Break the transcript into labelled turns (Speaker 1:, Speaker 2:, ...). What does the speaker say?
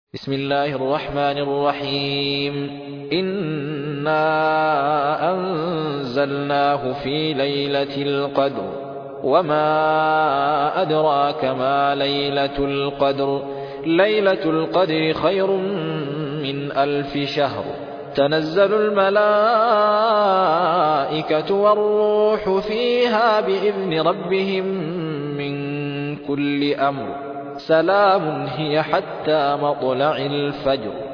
Speaker 1: بسم الله الرحمن الرحيم إنا أنزلناه في ليلة القدر وما أدراك ما ليلة القدر ليلة القدر خير من 1000 شهر تنزل الملائكة والروح فيها بإذن ربهم من كل أمر سلام هي حتى مطلع الفجر